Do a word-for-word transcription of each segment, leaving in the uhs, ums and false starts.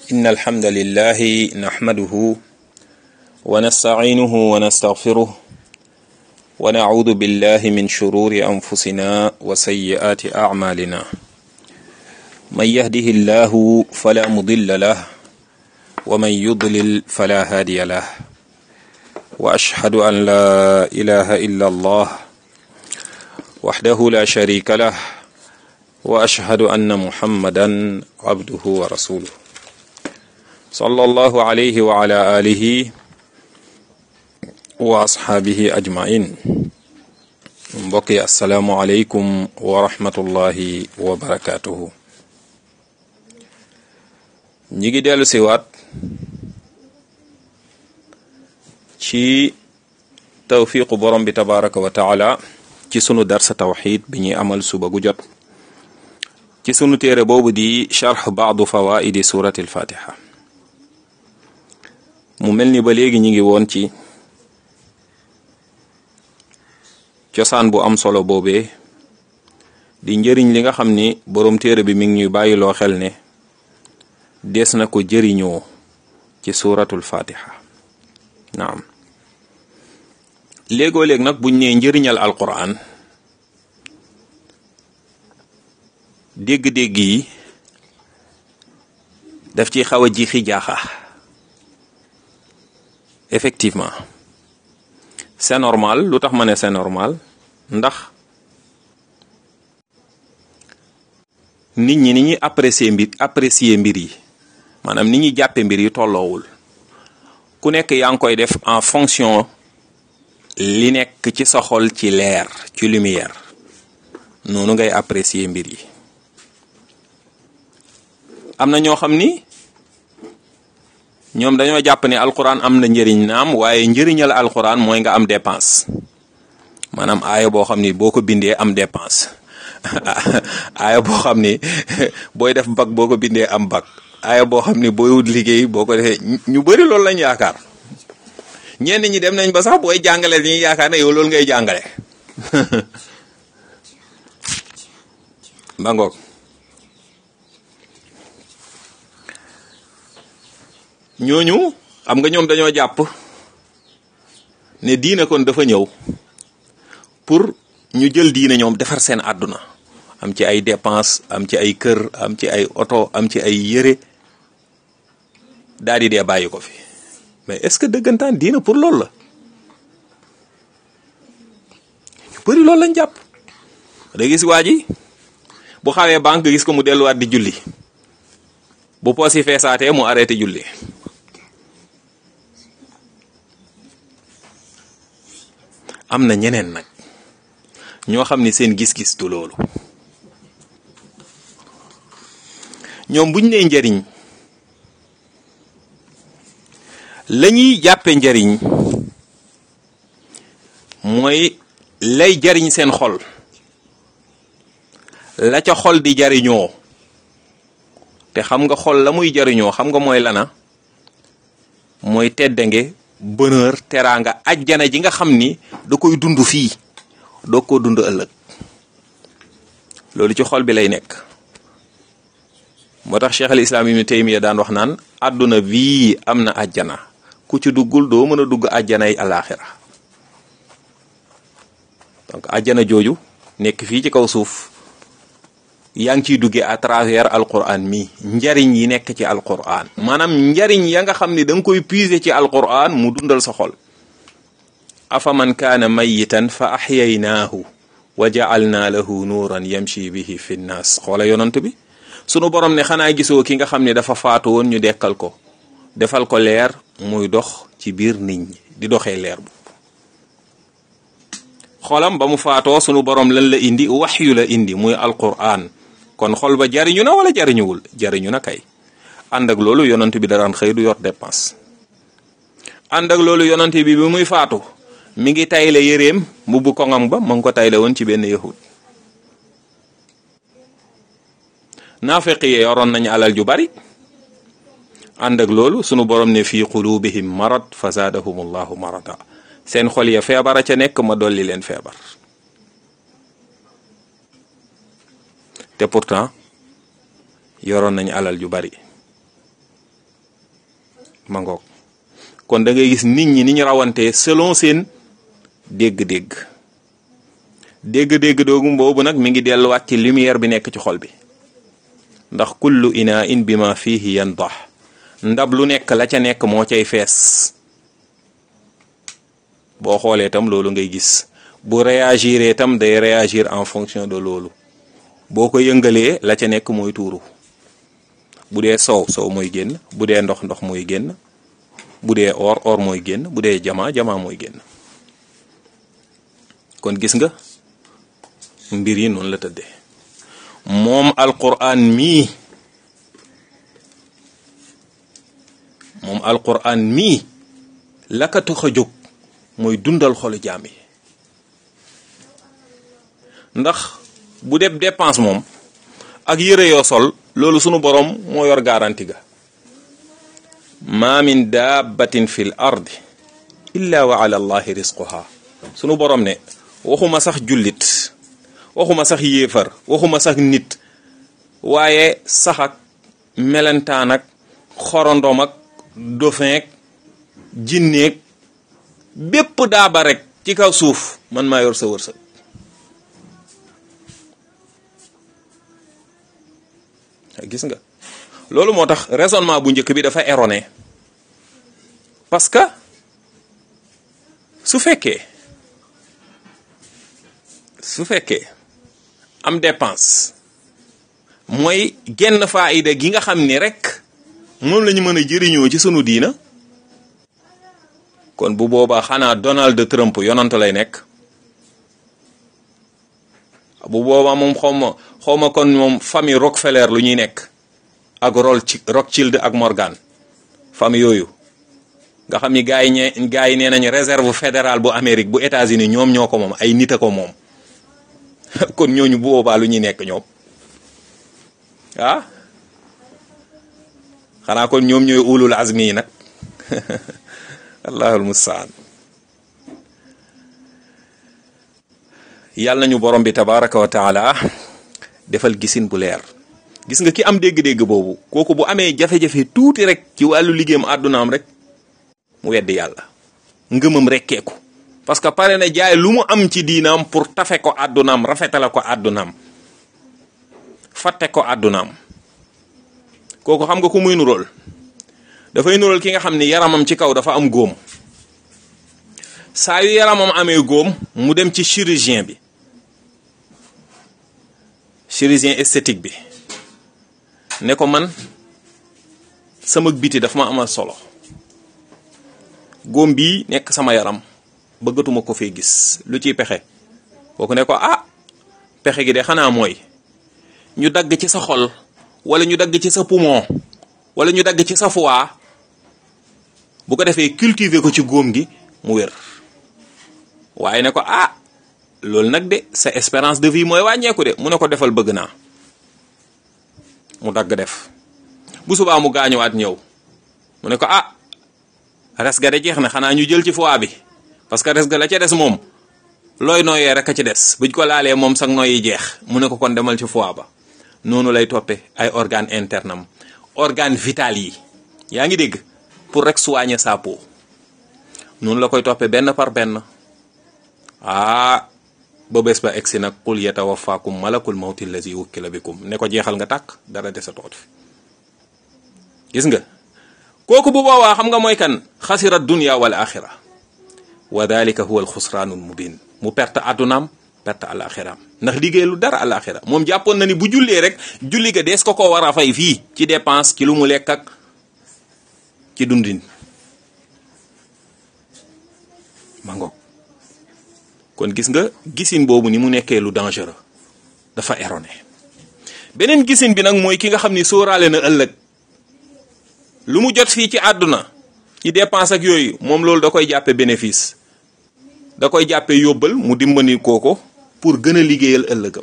إن الحمد لله نحمده ونستعينه ونستغفره ونعوذ بالله من شرور أنفسنا وسيئات أعمالنا من يهده الله فلا مضل له ومن يضلل فلا هادي له وأشهد أن لا إله إلا الله وحده لا شريك له وأشهد أن محمدا عبده ورسوله صلى الله عليه وعلى آله وأصحابه أجمعين mbokki assalaamu aleykum wa rahmatullahi wa barakatuhu ñi ngi dellu si waat ci tawfiqu borom bi tabaraka wa taala ci sunu darsa tawxid bi ñuy amal suba gu jot ci sunu téere boobu di charx baadu fawaidi surati alfatiha mu mel ni ba léegi ñi ngi woon ci cosaan bu am solo boobee di njëriñ li nga xam ni boroom téere bi mi ngi ñuy bàyyiloo xel ne des na ko jëriñoo ci suratul fatiha naam léegoo léeg nag buñ nee njëriñal alquran dégg-dégg yi daf ci xaw a jiixi jaaxa effectivement c'est normal lu tax ma ne c'est normal ndax nit ñi ni ñuy apprécier mbir apprécier mbir yi maanaam ni ñuy jàppe mbir yi tolloowul ku nekk yaa ngi koy def en fonction li nekk ci sa xol ci leer ci lumière noonu ngay apprécier mbir yi am na ñoo xam ni ñoom dañoo jàpp ne alquran am na njëriñ naam waaye njëriñal alquran mooy nga am dépense maanaam aaya boo xam ni boo ko bindee am dépense aaya boo xam ni booy def bac boo ko bindee am bac aaya boo xam ni booy wut liggéey boo ko defee ñu bëri loolu lañ yaakaar ñenn ñi dem nañ ba sax booy jàngale dañuy yaakaar ne yow loolu ngay jàngale ba ngoog ñooñu xam nga ñoom dañoo jàpp ne diine kon dafa ñëw pour ñu jël diine ñoom defar seen àdduna am ci ay dépense am ci ay kër am ci ay oto am ci ay yére daal di dee bàyyi ko fi mais est-ce que dëggantaan diine pour loolu la ñu bëri loolu lañ jàpp da gis waa ji bu xawee banque gis ko mu delluwaat di julli bu poos yi feesaatee mu arrêté julli am na ñeneen nag ñoo xam ni seen gis-gis du loolu ñoom buñ nee njariñ la ñuy jàppe njariñ mooy lay jariñ seen xol la ca xol di jariñoo te xam nga xol la muy jariñoo xam nga mooy lana mooy teddange bonheur teraanga ajjana ji nga xam ni da koy dund fii doo ko dund ëllëg loolu ci xol bi lay nekk moo tax cheikh al islam ibn taymiya daan wax naan àdduna bii am na ajjana ku ci duggul doo mën a dugg ajjana yi alaxira donc ajjana jooju nekk fii ci kaw suuf yaa ngi ciy duggee à travers alquran mi njariñ yi nekk ci alquran maanaam njariñ ya nga xam ni da nga koy puiser ci alquran mu dundal sa xol afa man kaana mayitan fa axyaynaahu wa ja'alna lahu nuuran yamshi bihi fi nnaas xoola yonant bi sunu borom ne xanaa gisoo ki nga xam ne dafa faatu woon ñu dekkal ko defal ko leer muy dox ci biir nit ñi di doxee leer bu xolam ba mu faatoo sunu borom lan la indi waxyu la indi muy alquran kon xol ba jariñu na wala jariñuwul jariñu na kay ànd ak loolu yonant bi daraan xëy du yor dépense ànd ak loolu yonant bi bi muy faatu mi ngi tayle yéreem mbubb koŋam ba ma ngi ko tayle woon ci benn yahud naafeq yi yoroon nañu alal ju bari ànd ak loolu sunu borom ne fii qulubihim marad fa zaadahum allahu marada seen xol ya feebar a ca nekk ma dolli leen feebar te pourtant yoroon nañu alal ju bari ma ngoog kon da ngay gis nit ñi ni ñu rawantee selon seen dégg-dégg dégg-dégg doogu boobu nag mi ngi delluwaat ci lumière bi nekk ci xol bi ndax kullu ina in bi ma fihi yandax ndab lu nekk la ca nekk moo cay fees boo xoolee tam loolu ngay gis bu réagiree tam day réagir en fonction de loolu boo ko yëngalee la ca nekk mooy tuuru bu dee soow soow mooy génn bu dee ndox ndox mooy génn bu dee or or mooy génn bu dee jama jama mooy génn kon gis nga mbir yi noonu la tëddee moom alquran mii moom alquran mii la ka tax a jóg mooy dundal xolu jaam yi ndax bu def dépense moom ak yëre yoo sol loolu sunu borom moo yor garanti ga ma min dabbatin fil ardi illa wa ala allahi rizquha sunu borom ne waxuma sax jullit waxuma sax yéefar waxuma sax nit waaye sax ak melentaan ak xorondom ak dauphin ak jinneeg bépp daaba rek ci kaw suuf man maa yor sa wërsëg gis nga loolu moo tax raisonnement bu njëkk bi dafa erroné parce que su fekkee su fekkee am dépense mooy genn faayida gi nga xam ni rek moom la ñu mën a jëriñoo ci sunu diina kon bu boobaa xanaa Donald Trump yonant lay nekk bu boobaa moom xaw ma xaw ma kon moom famille Rockefeller lu ñuy nekk ak Rothschild ak Morgan famille yooyu nga xam ni gars yi ñe gars yi nee nañ réserve fédérale bu Amérique bu États-Unis ñoom ñoo ko moom ay nit a ko moom kon ñooñu bu boobaa lu ñuy nekk ñoom ah xanaa kon ñoom ñooy ulul azmi yi nag allahul mustaan yàlla nañu borom bi tabaraka wa taala defal gisin bu leer gis nga ki am dégg-dégg boobu kooku bu amee jafe-jafe tuuti rek ci wàllu liggéeyam àddunaam rek mu weddi yàlla ngëmam rekkeeku parce que pare na jaay lu mu am ci diinaam pour tafe ko àddunaam rafetale ko àddunaam fatte ko àddunaam kooku xam nga ku muy nurool dafay nurool ki nga xam ni yaramam ci kaw dafa am góom saa yu yaramam amee góom mu dem ci chirurgien bi chirurgien esthétique bi ne ko man sama biti dafa ma amal solo góom bii nekk sama yaram bëggatuma ko fee gis lu ciy pexe kooku ne ko ah pexe gi de xanaa mooy ñu dagg ci sa xol wala ñu dagg ci sa poumon wala ñu dagg ci sa foie bu ko defee cultiver ko ci góom gi mu wér waaye ne ko ah loolu nag de sa espérance de vie mooy wàññeeku de mu ne ko defal bëgg naa mu dagg def bu subaa mu gaañuwaat ñëw mu ne ko ah res ga de jeex na xanaa ñu jël ci foie bi parce que res ga la ca des moom looy nooyee rek a ci des buñ ko laalee moom sax nooyi jeex mu ne ko kon demal ci foie ba noonu lay toppe ay organe interne am organe vital yi yaa ngi dégg pour rek soigner sa peau noonu la koy toppe benn par benn ah ba bés ba egsi nag qul yatawaffakum malakul mawti allazi wukkila bikum ne ko jeexal nga tàkk dara desa toot fi gis nga kooku bu boobaa xam nga mooy kan xasira dunya wal axira wa dalika huwa al xusraanul mubin mu perte addunaam perte al axiraam ndax liggéey lu dara al axira moom jàppoon na ni bu jullee rek julli ga dees ko ko war a fay fii ci dépense ci lu mu lekk ak ci dundin mango kon gis nga gisin boobu ni mu nekkee lu dangereux dafa erroné beneen gisin bi nag mooy ki nga xam ni sóoraale na ëllëg lu mu jot fii ci àdduna ci dépense ak yooyu moom loolu da koy jàppe bénéfice da koy jàppe yóbbal mu dimbali kooko pour gën a liggéeyal ëllëgam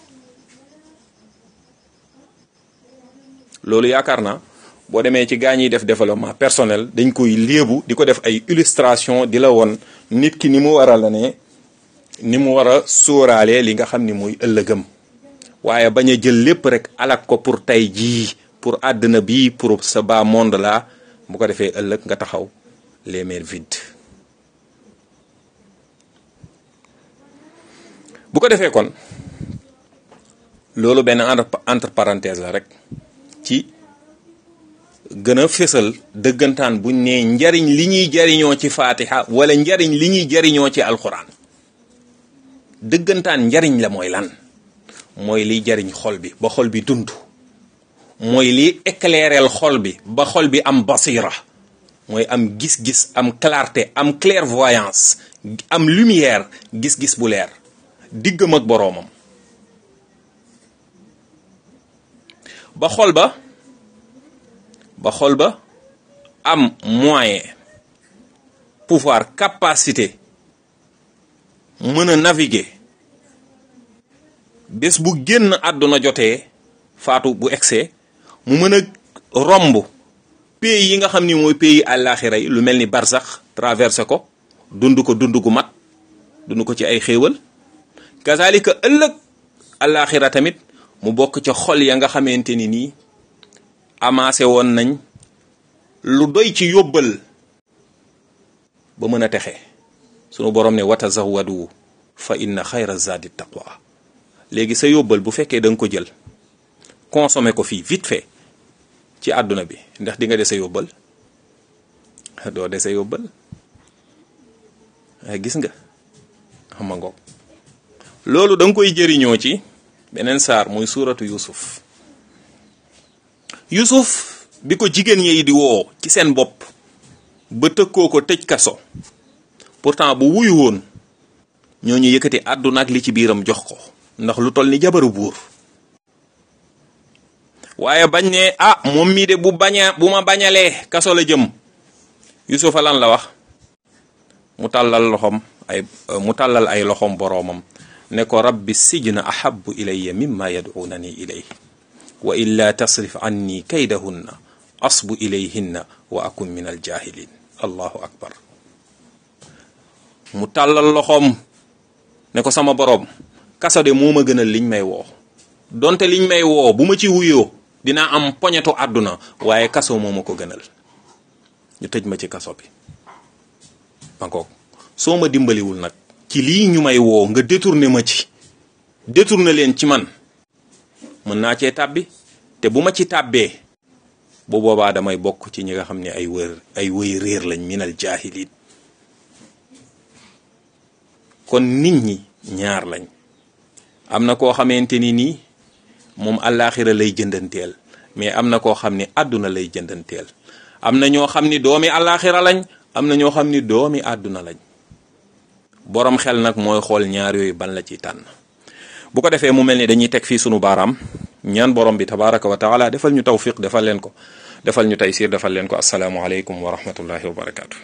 loolu yaakaar naa boo demee ci gaa ñiy def développement personnel dañ koy léebu di ko def ay illustration di la woon nit ki ni mu war a la ne ni mu war a sóoraale li nga xam ni muy ëllëgam waaye bañ a jël lépp rek alak ko pour tey jii pour àddina bi pour sa bas monde la bu ko defee ëllëg nga taxaw les mains vides. bu ko defee kon loolu benn entre parenthèse la rek ci gën a fésal dëggantaan buñ ne njariñ li ñuy jariñoo ci fatiha wala njariñ li ñuy jariñoo ci alquran dëggantaan njariñ la mooy lan mooy liy jariñ xol bi ba xol bi dund, mooy liy éclairel xol bi ba xol bi am basira, mooy am gis-gis, am clarté, am clairvoyance, am lumière, gis-gis bu leer diggam ak boroomam. ba xol ba ba xol ba am moyen, pouvoir, capacité mën a naviguer bés bu génn àdduna jotee, faatu bu egsee mu mën a romb pays yi nga xam ni mooy pays àllaaxira yi lu mel ni barsax traversé ko dund ko dund gu mat, dund ko ci ay xéewal. kazalika ëllëg àllaaxira tamit mu bokk ca xol ya nga xamante ni nii amassé woon nañ lu doy ci yóbbal ba mën a texe. sunu borom ne watazawwadu fa inna xayra zadi taqwa. léegi sa yóbbal bu fekkee da nga ko jël consommer ko fii vite fait ci àdduna bi, ndax di nga dese yóbbal? doo dese yóbbal. ay gis nga xam nga ngoog loolu da nga koy jëriñoo ci beneen saar muy suuratu Yusuf. Yusuf bi ko jigéen yi di woo ci seen bopp ba tëkkoo ko tëj kaso, pourtant bu wuyu woon ñooñu yëkkati àdduna ak li ci biiram jox ko, ndax lu toll ni jabaru buur. waaye bañ ne ah moom mii de bu baña bu ma bañalee kaso la jëm. Yusufa lan la wax? mu tàllal loxom ay mu tàllal ay loxom boroomam ne ko rabbi sijna ahabbu ilayya mimma yad'unani ilayhi wa illa tasrif anni kaydahunna asbu ilayhinna wa akun min al jahilin. allahu akbar. mu tàllal loxom ne ko sama boroom, kaso de moo ma gënal liñ may woo, donte liñ may woo bu ma ci wuyoo dinaa am poñetu àdduna, waaye kaso moo ma ko gënal. ñu tëj ma ci kaso bi. bankook soo ma dimbaliwul nag ci lii ñu may woo nga détourné ma ci, détourné leen ci man, mën naa cee tàbbi, te bu ma ci tàbbee bu boobaa damay bokk ci ñi nga xam ne ay wër ay wëy réer lañ minal jaahiliin. kon nit ñi ñaar lañ. am na koo xamante ni nii moom àllaaxira lay jëndanteel, mais am na koo xam ni àdduna lay jëndanteel. am na ñoo xam ni doomi àllaaxira lañ, am na ñoo xam ni doomi àdduna lañ. borom xel nag mooy xool ñaar yooyu ban la ci tànn. bu ko defee mu mel ni dañuy teg fii sunu baaraam, ñaan borom bi tabaraka wa taala defal ñu tawfiq, defal leen ko, defal ñu taysiir, defal leen ko. assalaamu aleykum wa rahmatullahi wa barakaatu.